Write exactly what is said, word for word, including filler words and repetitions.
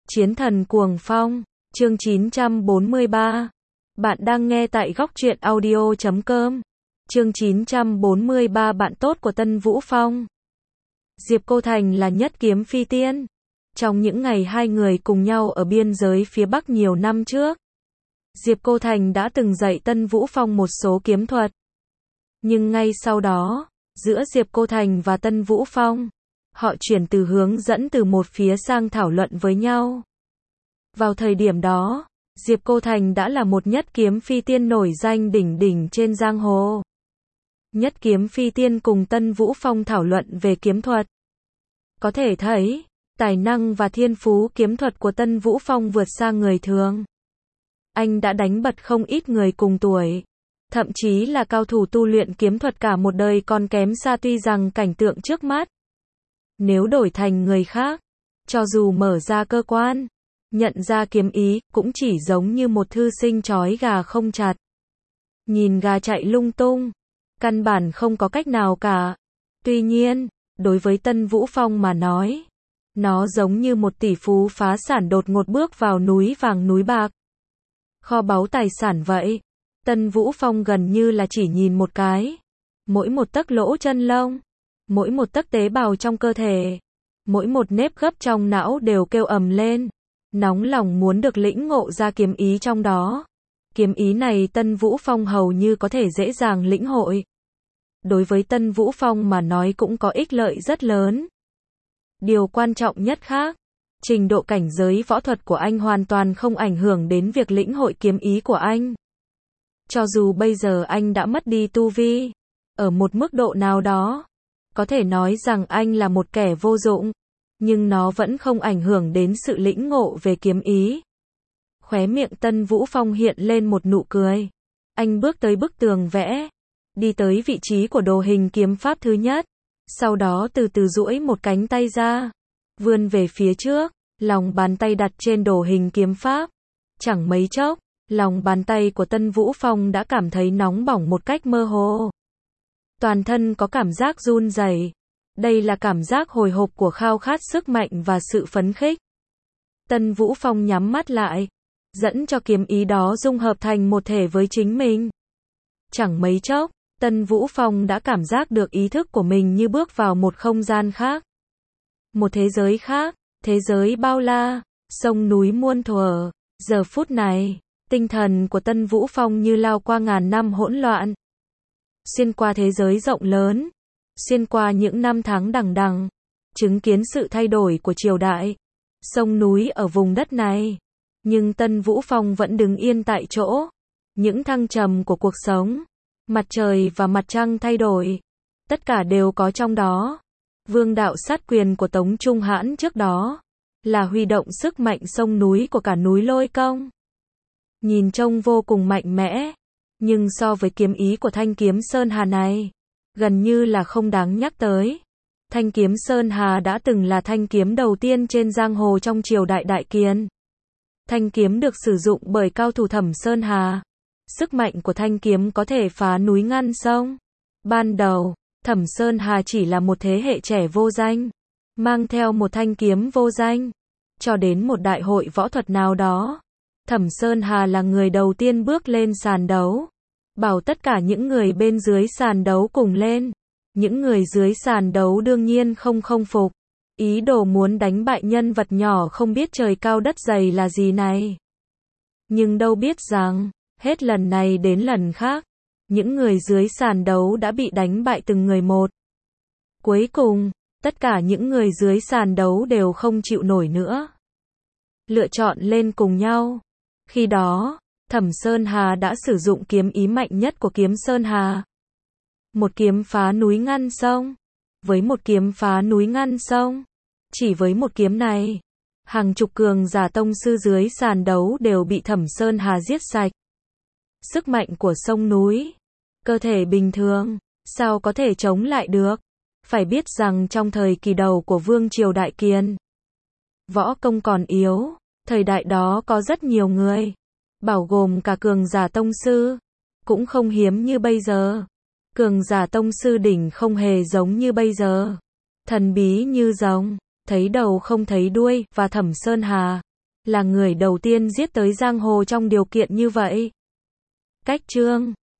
Chiến thần cuồng phong, chương chín trăm bốn mươi ba. Bạn đang nghe tại góc truyện audio chấm com. Chương chín trăm bốn mươi ba. Bạn tốt của Tân Vũ Phong. Diệp Cô Thành là nhất kiếm phi tiên. Trong những ngày hai người cùng nhau ở biên giới phía Bắc nhiều năm trước, Diệp Cô Thành đã từng dạy Tân Vũ Phong một số kiếm thuật. Nhưng ngay sau đó, giữa Diệp Cô Thành và Tân Vũ Phong, họ chuyển từ hướng dẫn từ một phía sang thảo luận với nhau. Vào thời điểm đó, Diệp Cô Thành đã là một nhất kiếm phi tiên nổi danh đỉnh đỉnh trên giang hồ. Nhất kiếm phi tiên cùng Tân Vũ Phong thảo luận về kiếm thuật. Có thể thấy, tài năng và thiên phú kiếm thuật của Tân Vũ Phong vượt xa người thường. Anh đã đánh bật không ít người cùng tuổi, thậm chí là cao thủ tu luyện kiếm thuật cả một đời còn kém xa. Tuy rằng cảnh tượng trước mắt, nếu đổi thành người khác, cho dù mở ra cơ quan, nhận ra kiếm ý, cũng chỉ giống như một thư sinh trói gà không chặt. Nhìn gà chạy lung tung, căn bản không có cách nào cả. Tuy nhiên, đối với Tân Vũ Phong mà nói, nó giống như một tỷ phú phá sản đột ngột bước vào núi vàng núi bạc, kho báu tài sản vậy. Tân Vũ Phong gần như là chỉ nhìn một cái, mỗi một tấc lỗ chân lông, mỗi một tấc tế bào trong cơ thể, mỗi một nếp gấp trong não đều kêu ầm lên, nóng lòng muốn được lĩnh ngộ ra kiếm ý trong đó. Kiếm ý này Tân Vũ Phong hầu như có thể dễ dàng lĩnh hội. Đối với Tân Vũ Phong mà nói cũng có ích lợi rất lớn. Điều quan trọng nhất khác, trình độ cảnh giới võ thuật của anh hoàn toàn không ảnh hưởng đến việc lĩnh hội kiếm ý của anh. Cho dù bây giờ anh đã mất đi tu vi, ở một mức độ nào đó, có thể nói rằng anh là một kẻ vô dụng, nhưng nó vẫn không ảnh hưởng đến sự lĩnh ngộ về kiếm ý. Khóe miệng Tân Vũ Phong hiện lên một nụ cười. Anh bước tới bức tường vẽ, đi tới vị trí của đồ hình kiếm pháp thứ nhất, sau đó từ từ duỗi một cánh tay ra, vươn về phía trước, lòng bàn tay đặt trên đồ hình kiếm pháp. Chẳng mấy chốc, lòng bàn tay của Tân Vũ Phong đã cảm thấy nóng bỏng một cách mơ hồ. Toàn thân có cảm giác run rẩy. Đây là cảm giác hồi hộp của khao khát sức mạnh và sự phấn khích. Tân Vũ Phong nhắm mắt lại, dẫn cho kiếm ý đó dung hợp thành một thể với chính mình. Chẳng mấy chốc, Tân Vũ Phong đã cảm giác được ý thức của mình như bước vào một không gian khác. Một thế giới khác, thế giới bao la, sông núi muôn thuở. Giờ phút này, tinh thần của Tân Vũ Phong như lao qua ngàn năm hỗn loạn. Xuyên qua thế giới rộng lớn, xuyên qua những năm tháng đằng đằng, chứng kiến sự thay đổi của triều đại, sông núi ở vùng đất này. Nhưng Tân Vũ Phong vẫn đứng yên tại chỗ. Những thăng trầm của cuộc sống, mặt trời và mặt trăng thay đổi, tất cả đều có trong đó. Vương đạo sát quyền của Tống Trung Hãn trước đó, là huy động sức mạnh sông núi của cả núi Lôi Công. Nhìn trông vô cùng mạnh mẽ, nhưng so với kiếm ý của thanh kiếm Sơn Hà này, gần như là không đáng nhắc tới. Thanh kiếm Sơn Hà đã từng là thanh kiếm đầu tiên trên giang hồ trong triều đại Đại Kiên. Thanh kiếm được sử dụng bởi cao thủ Thẩm Sơn Hà. Sức mạnh của thanh kiếm có thể phá núi ngăn sông. Ban đầu, Thẩm Sơn Hà chỉ là một thế hệ trẻ vô danh, mang theo một thanh kiếm vô danh. Cho đến một đại hội võ thuật nào đó, Thẩm Sơn Hà là người đầu tiên bước lên sàn đấu, bảo tất cả những người bên dưới sàn đấu cùng lên. Những người dưới sàn đấu đương nhiên không không phục, ý đồ muốn đánh bại nhân vật nhỏ không biết trời cao đất dày là gì này. Nhưng đâu biết rằng, hết lần này đến lần khác, những người dưới sàn đấu đã bị đánh bại từng người một. Cuối cùng, tất cả những người dưới sàn đấu đều không chịu nổi nữa, lựa chọn lên cùng nhau. Khi đó, Thẩm Sơn Hà đã sử dụng kiếm ý mạnh nhất của kiếm Sơn Hà. Một kiếm phá núi ngăn sông. Với một kiếm phá núi ngăn sông, chỉ với một kiếm này, hàng chục cường giả tông sư dưới sàn đấu đều bị Thẩm Sơn Hà giết sạch. Sức mạnh của sông núi, cơ thể bình thường, sao có thể chống lại được? Phải biết rằng trong thời kỳ đầu của Vương triều Đại Kiên, võ công còn yếu, thời đại đó có rất nhiều người, bao gồm cả cường giả tông sư, cũng không hiếm như bây giờ. Cường giả tông sư đỉnh không hề giống như bây giờ, thần bí như rồng, thấy đầu không thấy đuôi, và Thẩm Sơn Hà là người đầu tiên giết tới giang hồ trong điều kiện như vậy. Cách chương